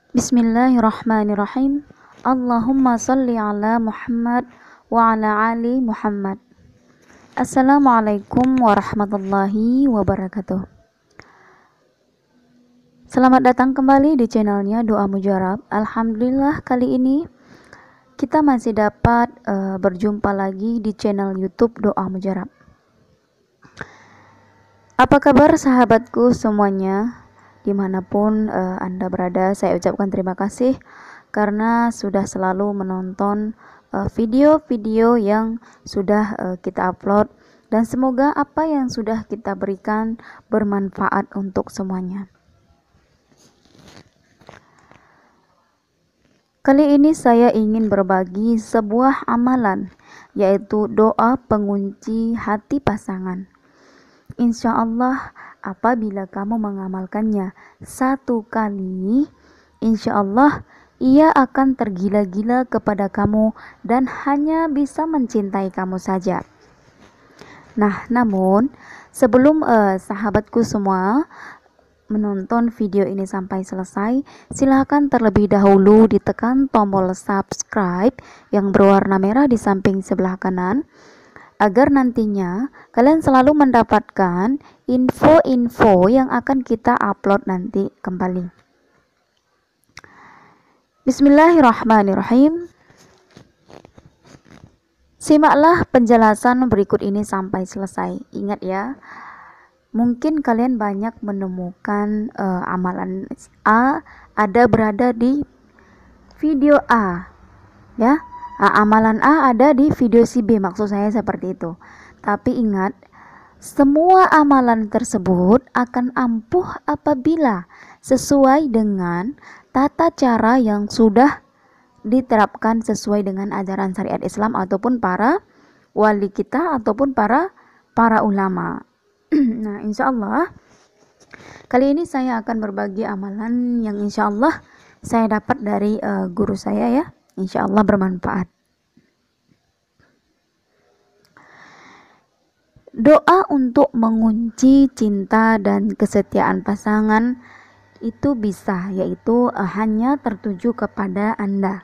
Bismillahirrahmanirrahim. Allahumma salli ala Muhammad wa ala ali Muhammad. Assalamualaikum warahmatullahi wabarakatuh. Selamat datang kembali di channelnya Doa Mujarab. Alhamdulillah kali ini kita masih dapat berjumpa lagi di channel YouTube Doa Mujarab. Apa kabar sahabatku semuanya? Dimanapun Anda berada, saya ucapkan terima kasih karena sudah selalu menonton video-video yang sudah kita upload, dan semoga apa yang sudah kita berikan bermanfaat untuk semuanya. Kali ini saya ingin berbagi sebuah amalan, yaitu doa pengunci hati pasangan. Insya Allah apabila kamu mengamalkannya satu kali, insya Allah ia akan tergila-gila kepada kamu dan hanya bisa mencintai kamu saja. Nah, namun sebelum sahabatku semua menonton video ini sampai selesai, silahkan terlebih dahulu ditekan tombol subscribe yang berwarna merah di samping sebelah kanan, agar nantinya kalian selalu mendapatkan info-info yang akan kita upload nanti kembali. Bismillahirrahmanirrahim. Simaklah penjelasan berikut ini sampai selesai. Ingat ya, mungkin kalian banyak menemukan amalan A berada di video A, ya. Amalan A ada di video si B, maksud saya seperti itu. Tapi ingat, semua amalan tersebut akan ampuh apabila sesuai dengan tata cara yang sudah diterapkan sesuai dengan ajaran syariat Islam ataupun para wali kita ataupun para ulama. Nah, insya Allah kali ini saya akan berbagi amalan yang insya Allah saya dapat dari guru saya, ya. Insya Allah bermanfaat. Doa untuk mengunci cinta dan kesetiaan pasangan itu bisa, yaitu hanya tertuju kepada Anda.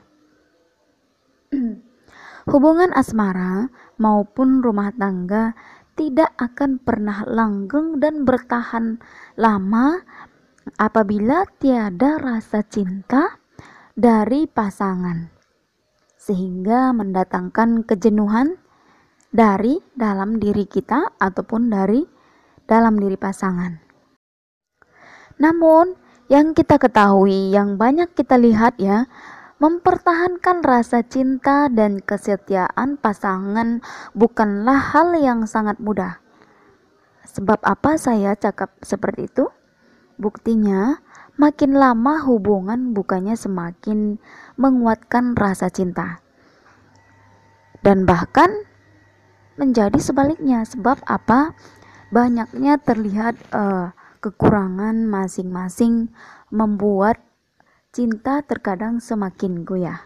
Hubungan asmara maupun rumah tangga tidak akan pernah langgeng dan bertahan lama apabila tiada rasa cinta dari pasangan, sehingga mendatangkan kejenuhan dari dalam diri kita ataupun dari dalam diri pasangan. Namun yang kita ketahui, yang banyak kita lihat, ya, mempertahankan rasa cinta dan kesetiaan pasangan bukanlah hal yang sangat mudah. Sebab apa saya cakap seperti itu? Buktinya, makin lama hubungan bukannya semakin menguatkan rasa cinta, dan bahkan menjadi sebaliknya. Sebab apa? Banyaknya terlihat kekurangan masing-masing membuat cinta terkadang semakin goyah.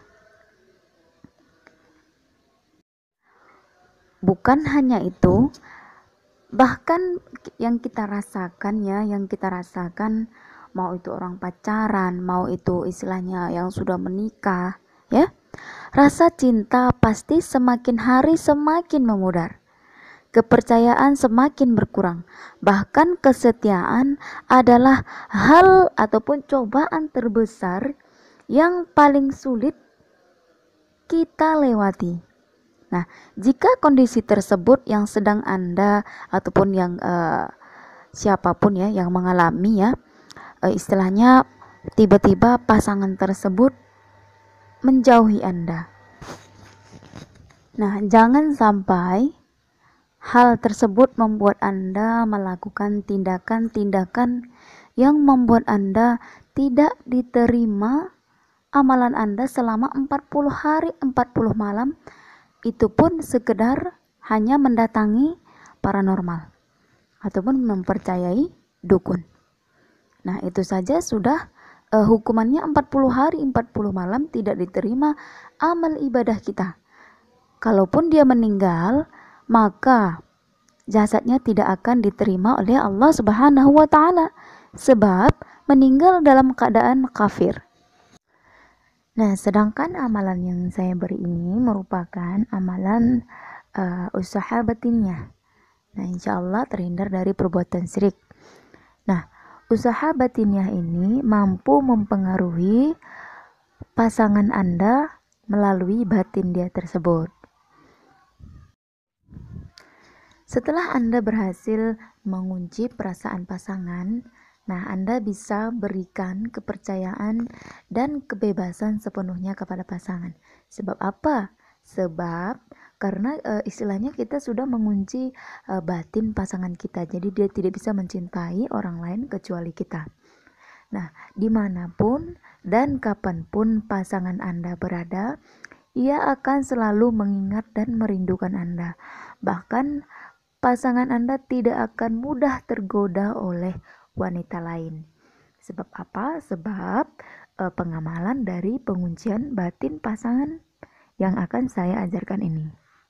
Bukan hanya itu, bahkan yang kita rasakan, ya, mau itu orang pacaran, mau itu istilahnya yang sudah menikah, ya, rasa cinta pasti semakin hari semakin memudar, kepercayaan semakin berkurang, bahkan kesetiaan adalah hal ataupun cobaan terbesar yang paling sulit kita lewati. Nah, jika kondisi tersebut yang sedang Anda ataupun yang siapapun, ya, yang mengalami, ya, istilahnya tiba-tiba pasangan tersebut menjauhi Anda. Nah, jangan sampai hal tersebut membuat Anda melakukan tindakan-tindakan yang membuat Anda tidak diterima amalan Anda selama 40 hari 40 malam. Itu pun sekedar hanya mendatangi paranormal ataupun mempercayai dukun. Nah, itu saja sudah hukumannya 40 hari 40 malam tidak diterima amal ibadah kita. Kalaupun dia meninggal, maka jasadnya tidak akan diterima oleh Allah Subhanahu wa taala, sebab meninggal dalam keadaan kafir. Nah, sedangkan amalan yang saya beri ini merupakan amalan usaha batinnya. Nah, insya Allah terhindar dari perbuatan syirik. Nah, usaha batinnya ini mampu mempengaruhi pasangan Anda melalui batin dia tersebut. Setelah Anda berhasil mengunci perasaan pasangan, nah Anda bisa berikan kepercayaan dan kebebasan sepenuhnya kepada pasangan. Sebab apa? Sebab karena istilahnya kita sudah mengunci batin pasangan kita, jadi dia tidak bisa mencintai orang lain kecuali kita. Nah, dimanapun dan kapanpun pasangan Anda berada, ia akan selalu mengingat dan merindukan Anda. Bahkan pasangan Anda tidak akan mudah tergoda oleh wanita lain. Sebab apa? Sebab pengamalan dari penguncian batin pasangan yang akan saya ajarkan ini.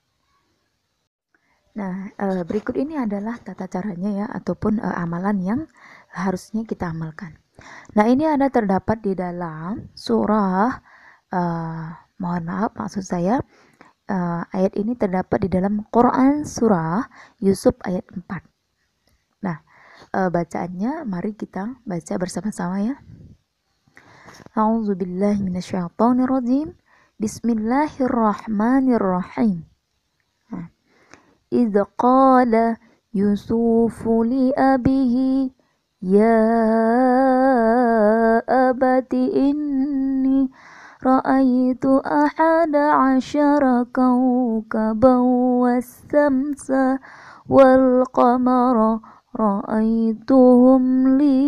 Nah, berikut ini adalah tata caranya ya, ataupun amalan yang harusnya kita amalkan. Nah, ini ada terdapat di dalam surah, mohon maaf maksud saya, ayat ini terdapat di dalam Quran surah Yusuf ayat 4. Nah, bacaannya mari kita baca bersama-sama ya. A'udzubillahi minasyaitonirrajim. Bismillahirrahmanirrahim. إذ قال يوسف لأبيه يا أبت إني رأيت 11 كوكبا والشمس والقمر رأيتهم لي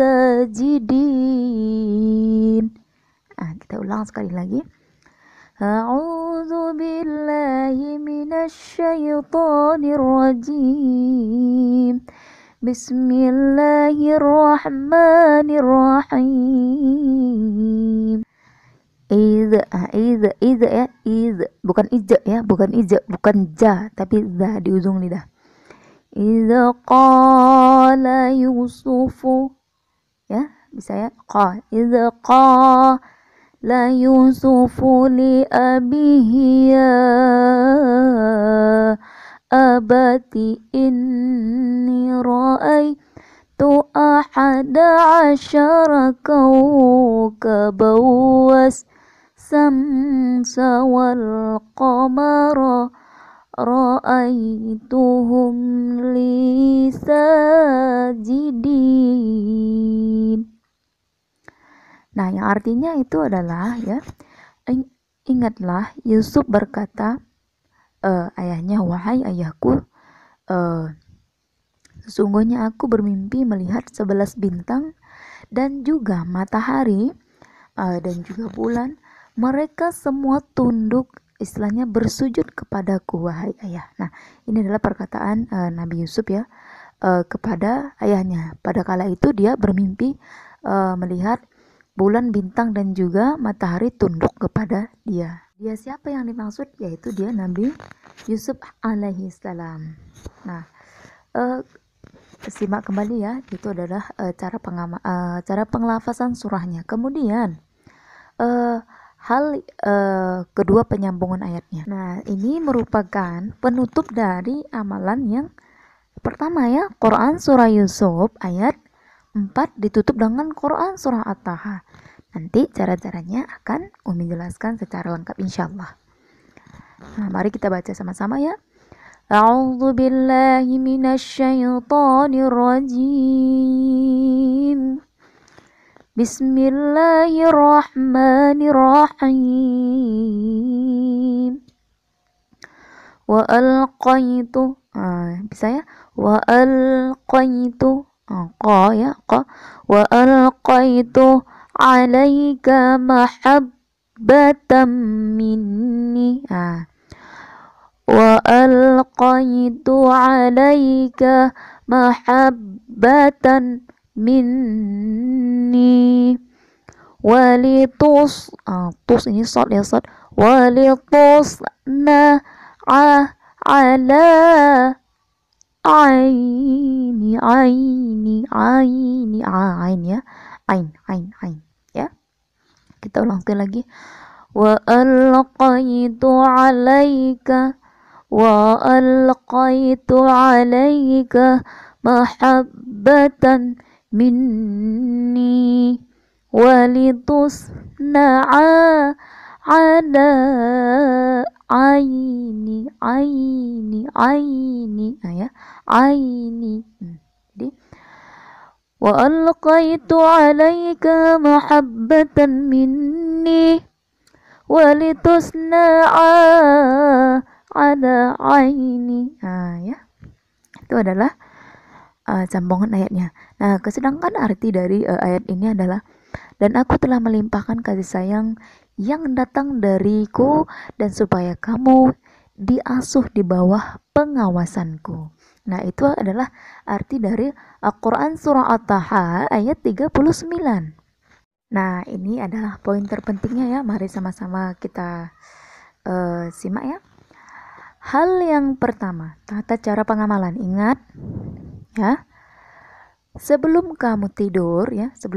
ساجدين. Kita ulang sekali lagi. A'udzu billahi minasyaitonir rajim. Bismillahirrahmanirrahim. Iz ya, bukan ija ya, bukan ja, tapi za di ujung lidah. Iz qala Yusufu, ya, bisa ya, iz qala Yusufu li abihi ya abati inni ra'aitu 11 kawkaban was-samsa wal qamara ra'aituhum li sajidin. Nah, yang artinya itu adalah ya, ingatlah Yusuf berkata, ayahnya, wahai ayahku, sesungguhnya aku bermimpi melihat 11 bintang dan juga matahari dan juga bulan. Mereka semua tunduk, istilahnya bersujud kepadaku, wahai ayah. Nah, ini adalah perkataan Nabi Yusuf ya, kepada ayahnya. Pada kala itu dia bermimpi melihat bulan, bintang, dan juga matahari tunduk kepada dia. Dia siapa yang dimaksud? Yaitu dia Nabi Yusuf alaihi salam. Nah, simak kembali ya, itu adalah cara pengelafazan surahnya. Kemudian hal kedua, penyambungan ayatnya. Nah, ini merupakan penutup dari amalan yang pertama ya, Quran surah Yusuf ayat 4 ditutup dengan Quran surah At-Taha. Nanti cara-caranya akan Umi jelaskan secara lengkap insyaallah. Nah, mari kita baca sama-sama ya. A'udzu billahi minasyaitonir rajim. Bismillahirrahmanirrahim. Wa alqaitu, bisa ya, wa alqaitu, ya, wa alqaitu alaika mahabbatan minni, wa alqaitu alaika mahabbatan minni walitus, tus ini shad ya, shad, walitusna ala aini ya, ain ya. Kita ulang sekali lagi. Wa alqaitu 'alaika mahabbatan minni walitusna'a ala aini ya aini. Jadi wa alqaitu 'alaika mahabbatan minni walitusna'a ala aini. Ya. Itu adalah sambungan ayatnya. Nah, sedangkan arti dari ayat ini adalah dan aku telah melimpahkan kasih sayang yang datang dariku dan supaya kamu diasuh di bawah pengawasanku. Nah, itu adalah arti dari Al-Quran surah At-Taha ayat 39. Nah, ini adalah poin terpentingnya ya. Mari sama-sama kita simak ya. Hal yang pertama, tata cara pengamalan. Ingat ya. Sebelum kamu tidur,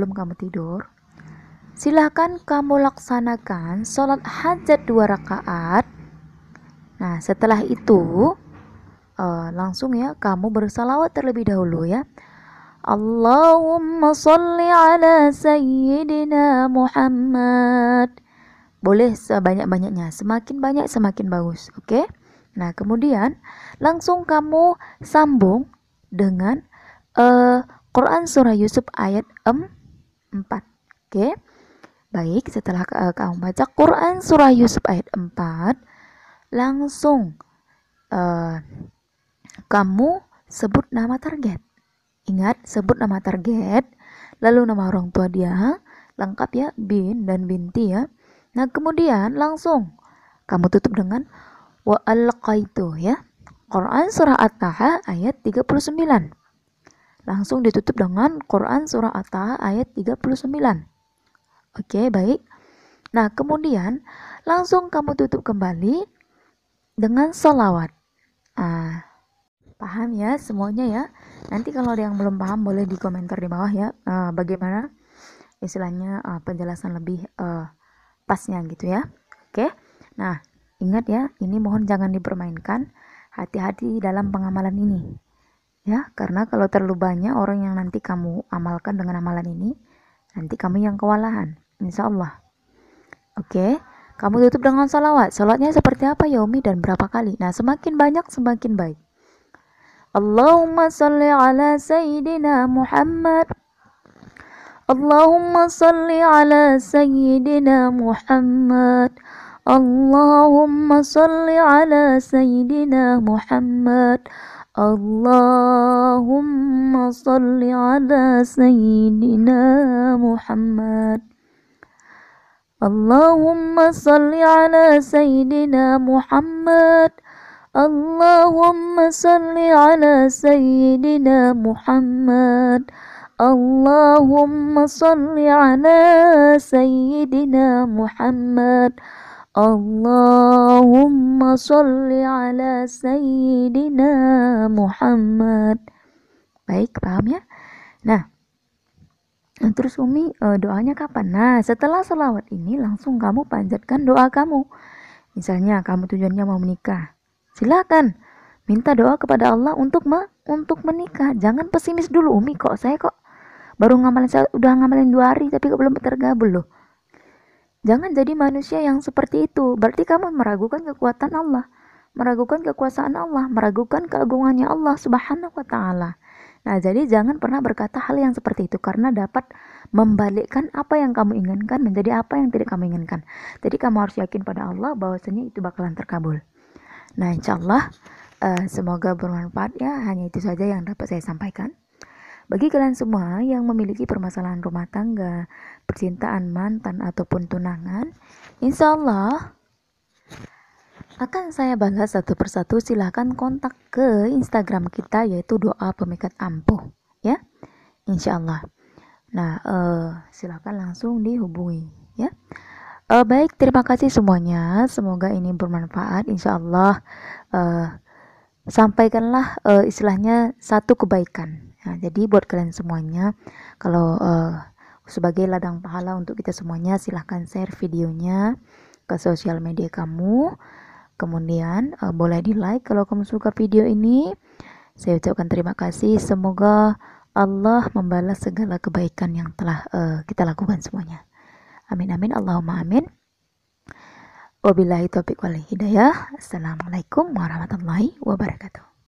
silahkan kamu laksanakan sholat hajat 2 rakaat. Nah, setelah itu langsung ya kamu bersalawat terlebih dahulu ya. Allahumma sholli ala sayyidina Muhammad. Boleh sebanyak-banyaknya, semakin banyak semakin bagus, oke? Nah, kemudian langsung kamu sambung dengan Quran surah Yusuf ayat 4. Oke. Baik, setelah kamu baca Quran surah Yusuf ayat 4, langsung kamu sebut nama target. Ingat, sebut nama target, lalu nama orang tua dia, lengkap ya, bin dan binti ya. Nah, kemudian langsung kamu tutup dengan wa alqaitu ya. Quran surah At-Taha ayat 39. Langsung ditutup dengan Quran surah At-Taha ayat 39. Oke, baik. Nah, kemudian langsung kamu tutup kembali dengan sholawat. Paham ya semuanya ya? Nanti kalau ada yang belum paham boleh di komentar di bawah ya. Bagaimana istilahnya penjelasan lebih pasnya gitu ya. Oke. Nah, ingat ya, ini mohon jangan dipermainkan. Hati-hati dalam pengamalan ini. Ya, karena kalau terlalu banyak orang yang nanti kamu amalkan dengan amalan ini, nanti kamu yang kewalahan, insya Allah. Oke, kamu tutup dengan salawat. Salawatnya seperti apa ya Umi dan berapa kali? Nah, semakin banyak semakin baik. Allahumma salli ala sayyidina Muhammad. Allahumma salli ala sayyidina Muhammad. Allahumma salli ala sayyidina Muhammad. Allahumma salli ala sayyidina Muhammad. Allahumma salli ala sayyidina Muhammad. Allahumma salli ala sayyidina Muhammad. Allahumma salli ala sayyidina Muhammad. Allahumma sholli ala sayyidina Muhammad. Baik, paham ya? Nah, terus Umi doanya kapan? Nah, setelah selawat ini langsung kamu panjatkan doa kamu. Misalnya kamu tujuannya mau menikah, silakan minta doa kepada Allah untuk menikah. Jangan pesimis dulu, Umi saya kok baru udah ngamalin 2 hari tapi kok belum tergabul loh. Jangan jadi manusia yang seperti itu. Berarti kamu meragukan kekuatan Allah, meragukan kekuasaan Allah, meragukan keagungannya Allah Subhanahu wa taala. Nah, jadi jangan pernah berkata hal yang seperti itu karena dapat membalikkan apa yang kamu inginkan menjadi apa yang tidak kamu inginkan. Jadi kamu harus yakin pada Allah bahwasanya itu bakalan terkabul. Nah, insyaallah semoga bermanfaat ya. Hanya itu saja yang dapat saya sampaikan. Bagi kalian semua yang memiliki permasalahan rumah tangga, percintaan, mantan, ataupun tunangan, insya Allah akan saya balas satu persatu. Silahkan kontak ke Instagram kita yaitu Doa Pemikat Ampuh ya, insya Allah. Nah, silahkan langsung dihubungi ya. Baik, terima kasih semuanya. Semoga ini bermanfaat. Insya Allah sampaikanlah istilahnya satu kebaikan. Nah, jadi buat kalian semuanya, kalau sebagai ladang pahala untuk kita semuanya. Silahkan share videonya ke sosial media kamu. Kemudian boleh di like kalau kamu suka video ini. Saya ucapkan terima kasih. Semoga Allah membalas segala kebaikan yang telah kita lakukan semuanya. Amin amin Allahumma amin. Wabillahi taufiq wal hidayah. Assalamualaikum warahmatullahi wabarakatuh.